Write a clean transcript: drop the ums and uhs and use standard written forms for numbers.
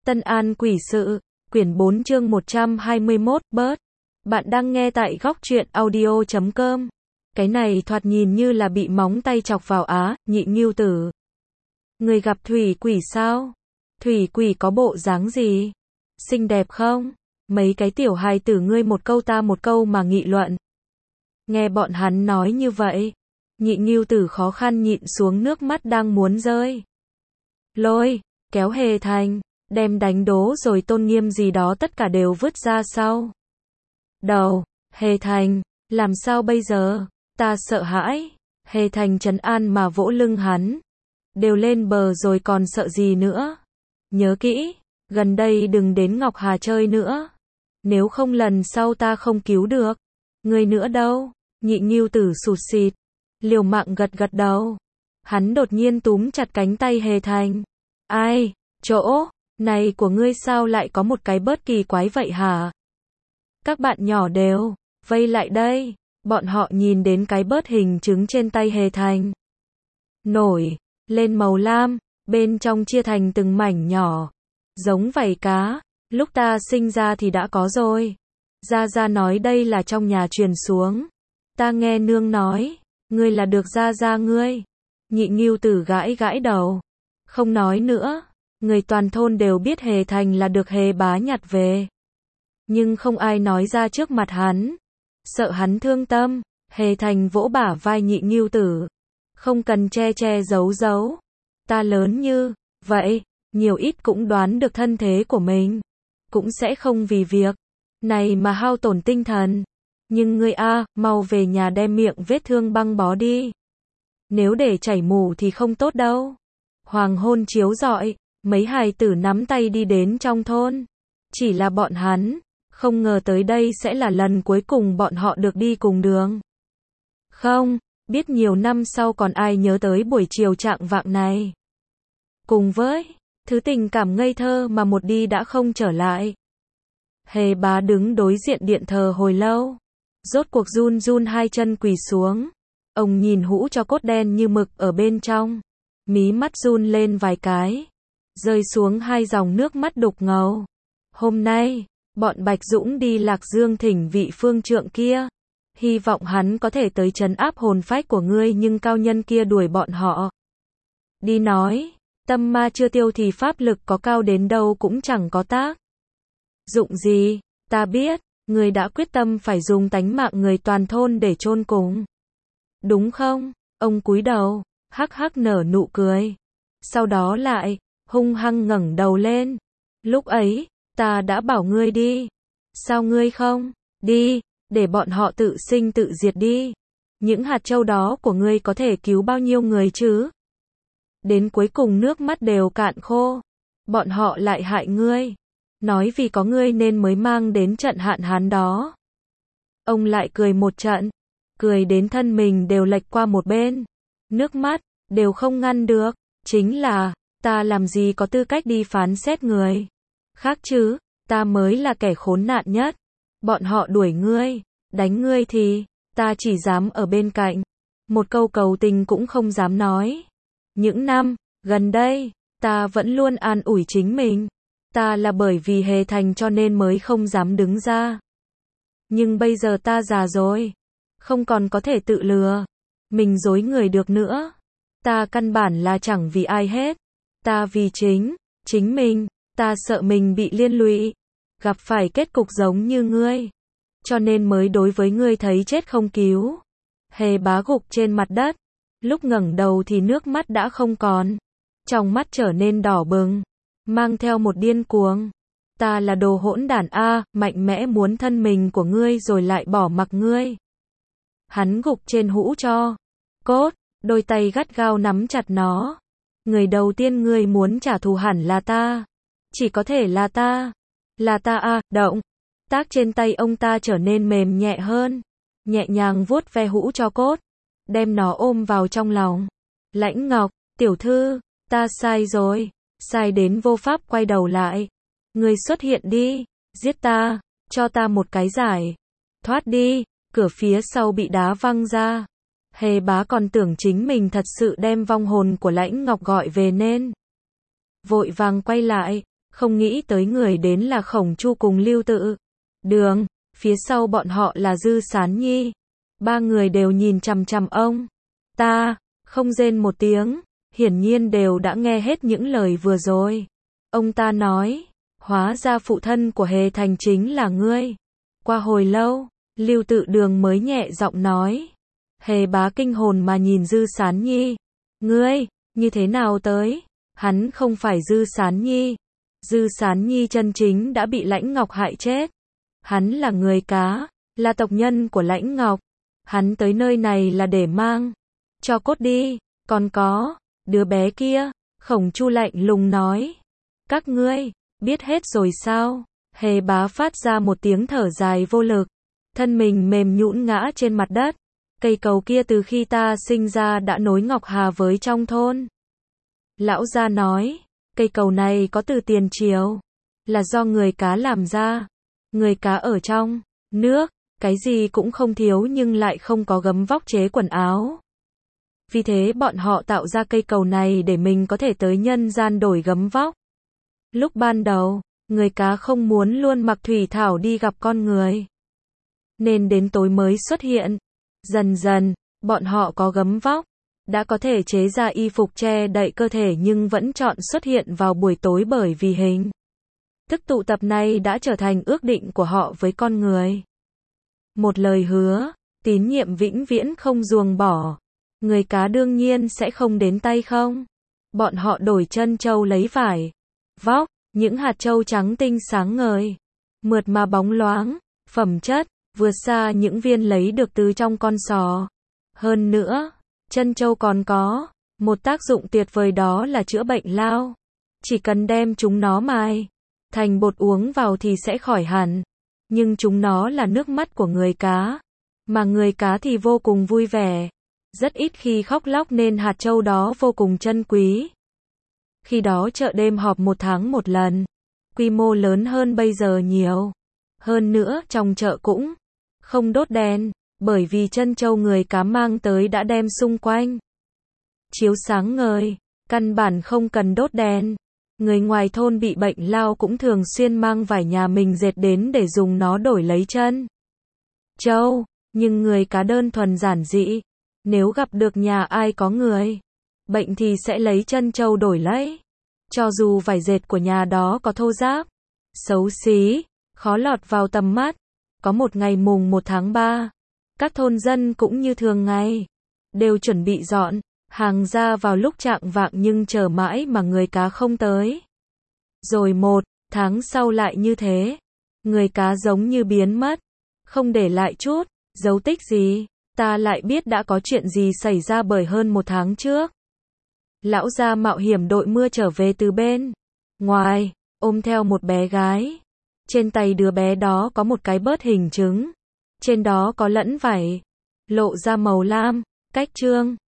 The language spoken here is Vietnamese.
Tân An Quỷ Sự, quyển 4 chương 121, bớt. Bạn đang nghe tại góc truyện audio.com. Cái này thoạt nhìn như là bị móng tay chọc vào á, Nhị Ngưu Tử. Người gặp thủy quỷ sao? Thủy quỷ có bộ dáng gì? Xinh đẹp không? Mấy cái tiểu hài tử ngươi một câu ta một câu mà nghị luận. Nghe bọn hắn nói như vậy, Nhị Ngưu Tử khó khăn nhịn xuống nước mắt đang muốn rơi. Lôi, kéo Hề Thành, đem đánh đố rồi tôn nghiêm gì đó tất cả đều vứt ra sau đầu. Hề Thành, làm sao bây giờ? Ta sợ hãi. Hề Thành trấn an mà vỗ lưng hắn. Đều lên bờ rồi còn sợ gì nữa? Nhớ kỹ, gần đây đừng đến Ngọc Hà chơi nữa. Nếu không lần sau ta không cứu được người nữa đâu. Nhị Ngưu Tử sụt sịt, liều mạng gật gật đầu. Hắn đột nhiên túm chặt cánh tay Hề Thành. Ai, chỗ này của ngươi sao lại có một cái bớt kỳ quái vậy hả? Các bạn nhỏ đều vây lại đây. Bọn họ nhìn đến cái bớt hình trứng trên tay Hề Thành. Nổi lên màu lam, bên trong chia thành từng mảnh nhỏ, giống vảy cá. Lúc ta sinh ra thì đã có rồi. Gia Gia nói đây là trong nhà truyền xuống. Ta nghe nương nói, ngươi là được Gia Gia ngươi. Nhị Ngưu Tử gãi gãi đầu. Không nói nữa. Người toàn thôn đều biết Hề Thành là được Hề bá nhặt về. Nhưng không ai nói ra trước mặt hắn. Sợ hắn thương tâm, Hề Thành vỗ bả vai Nhị Ngưu Tử. Không cần che che giấu giấu. Ta lớn như vậy, nhiều ít cũng đoán được thân thế của mình. Cũng sẽ không vì việc này mà hao tổn tinh thần. Nhưng ngươi mau về nhà đem miệng vết thương băng bó đi. Nếu để chảy mù thì không tốt đâu. Hoàng hôn chiếu rọi, mấy hài tử nắm tay đi đến trong thôn. Chỉ là bọn hắn không ngờ tới đây sẽ là lần cuối cùng bọn họ được đi cùng đường. Không biết nhiều năm sau còn ai nhớ tới buổi chiều trạng vạng này. Cùng với thứ tình cảm ngây thơ mà một đi đã không trở lại. Hề bá đứng đối diện điện thờ hồi lâu. Rốt cuộc run run hai chân quỳ xuống. Ông nhìn hũ cho cốt đen như mực ở bên trong. Mí mắt run lên vài cái. Rơi xuống hai dòng nước mắt đục ngầu. Hôm nay, bọn Bạch Dũng đi Lạc Dương thỉnh vị phương trượng kia. Hy vọng hắn có thể tới trấn áp hồn phách của ngươi, nhưng cao nhân kia đuổi bọn họ đi nói, tâm ma chưa tiêu thì pháp lực có cao đến đâu cũng chẳng có tác dụng gì. Ta biết, ngươi đã quyết tâm phải dùng tánh mạng người toàn thôn để chôn cùng. Đúng không? Ông cúi đầu, hắc hắc nở nụ cười. Sau đó lại hung hăng ngẩng đầu lên. Lúc ấy, ta đã bảo ngươi đi. Sao ngươi không đi, để bọn họ tự sinh tự diệt đi. Những hạt châu đó của ngươi có thể cứu bao nhiêu người chứ? Đến cuối cùng nước mắt đều cạn khô. Bọn họ lại hại ngươi. Nói vì có ngươi nên mới mang đến trận hạn hán đó. Ông lại cười một trận. Cười đến thân mình đều lệch qua một bên. Nước mắt đều không ngăn được. Chính là, ta làm gì có tư cách đi phán xét người khác chứ? Ta mới là kẻ khốn nạn nhất. Bọn họ đuổi ngươi, đánh ngươi thì ta chỉ dám ở bên cạnh. Một câu cầu tình cũng không dám nói. Những năm gần đây, ta vẫn luôn an ủi chính mình. Ta là bởi vì Hề Thành cho nên mới không dám đứng ra. Nhưng bây giờ ta già rồi. Không còn có thể tự lừa mình dối người được nữa. Ta căn bản là chẳng vì ai hết. Ta vì chính mình. Ta sợ mình bị liên lụy, gặp phải kết cục giống như ngươi. Cho nên mới đối với ngươi thấy chết không cứu. Hề bá gục trên mặt đất. Lúc ngẩng đầu thì nước mắt đã không còn. Trong mắt trở nên đỏ bừng. Mang theo một điên cuồng. Ta là đồ hỗn đản mạnh mẽ muốn thân mình của ngươi rồi lại bỏ mặc ngươi. Hắn gục trên hũ cho cốt. Đôi tay gắt gao nắm chặt nó. Người đầu tiên ngươi muốn trả thù hẳn là ta. Chỉ có thể là ta. Là ta động tác trên tay ông ta trở nên mềm nhẹ hơn. Nhẹ nhàng vuốt ve hũ cho cốt. Đem nó ôm vào trong lòng. Lãnh Ngọc, tiểu thư, ta sai rồi. Sai đến vô pháp quay đầu lại. Ngươi xuất hiện đi. Giết ta. Cho ta một cái giải. Thoát đi. Cửa phía sau bị đá văng ra. Hề bá còn tưởng chính mình thật sự đem vong hồn của Lãnh Ngọc gọi về nên vội vàng quay lại. Không nghĩ tới người đến là Khổng Chu cùng Lưu Tự. Đường, phía sau bọn họ là Dư Sán Nhi. Ba người đều nhìn chằm chằm ông ta, không rên một tiếng, hiển nhiên đều đã nghe hết những lời vừa rồi. Ông ta nói, hóa ra phụ thân của Hề Thành chính là ngươi. Qua hồi lâu, Lưu Tự Đường mới nhẹ giọng nói. Hề bá kinh hồn mà nhìn Dư Sán Nhi. Ngươi, như thế nào tới? Hắn không phải Dư Sán Nhi. Dư Sán Nhi chân chính đã bị Lãnh Ngọc hại chết. Hắn là người cá, là tộc nhân của Lãnh Ngọc. Hắn tới nơi này là để mang cho cốt đi. Còn có, đứa bé kia, Khổng Chu lạnh lùng nói. Các ngươi, biết hết rồi sao? Hề bá phát ra một tiếng thở dài vô lực. Thân mình mềm nhũn ngã trên mặt đất. Cây cầu kia từ khi ta sinh ra đã nối Ngọc Hà với trong thôn. Lão gia nói, cây cầu này có từ tiền triều, là do người cá làm ra. Người cá ở trong nước, cái gì cũng không thiếu nhưng lại không có gấm vóc chế quần áo. Vì thế bọn họ tạo ra cây cầu này để mình có thể tới nhân gian đổi gấm vóc. Lúc ban đầu, người cá không muốn luôn mặc thủy thảo đi gặp con người, nên đến tối mới xuất hiện. Dần dần, bọn họ có gấm vóc, đã có thể chế ra y phục che đậy cơ thể nhưng vẫn chọn xuất hiện vào buổi tối bởi vì hình thức tụ tập này đã trở thành ước định của họ với con người. Một lời hứa, tín nhiệm vĩnh viễn không ruồng bỏ. Người cá đương nhiên sẽ không đến tay không. Bọn họ đổi trân châu lấy vải, vóc, những hạt châu trắng tinh sáng ngời, mượt mà bóng loáng, phẩm chất vượt xa những viên lấy được từ trong con sò. Hơn nữa, trân châu còn có một tác dụng tuyệt vời, đó là chữa bệnh lao. Chỉ cần đem chúng nó mài thành bột uống vào thì sẽ khỏi hẳn. Nhưng chúng nó là nước mắt của người cá, mà người cá thì vô cùng vui vẻ, rất ít khi khóc lóc nên hạt châu đó vô cùng trân quý. Khi đó chợ đêm họp 1 tháng một lần, quy mô lớn hơn bây giờ nhiều. Hơn nữa trong chợ cũng không đốt đèn, bởi vì trân châu người cá mang tới đã đem xung quanh chiếu sáng ngời, căn bản không cần đốt đèn. Người ngoài thôn bị bệnh lao cũng thường xuyên mang vải nhà mình dệt đến để dùng nó đổi lấy trân châu, nhưng người cá đơn thuần giản dị. Nếu gặp được nhà ai có người bệnh thì sẽ lấy trân châu đổi lấy. Cho dù vải dệt của nhà đó có thô ráp, xấu xí, khó lọt vào tầm mắt. Có một ngày mùng 1 tháng 3, các thôn dân cũng như thường ngày, đều chuẩn bị dọn hàng ra vào lúc chạng vạng nhưng chờ mãi mà người cá không tới. Rồi 1 tháng sau lại như thế, người cá giống như biến mất, không để lại chút dấu tích gì. Ta lại biết đã có chuyện gì xảy ra bởi hơn 1 tháng trước. Lão gia mạo hiểm đội mưa trở về từ bên ngoài, ôm theo một bé gái. Trên tay đứa bé đó có một cái bớt hình trứng, trên đó có lẫn vải, lộ ra màu lam, cách trương.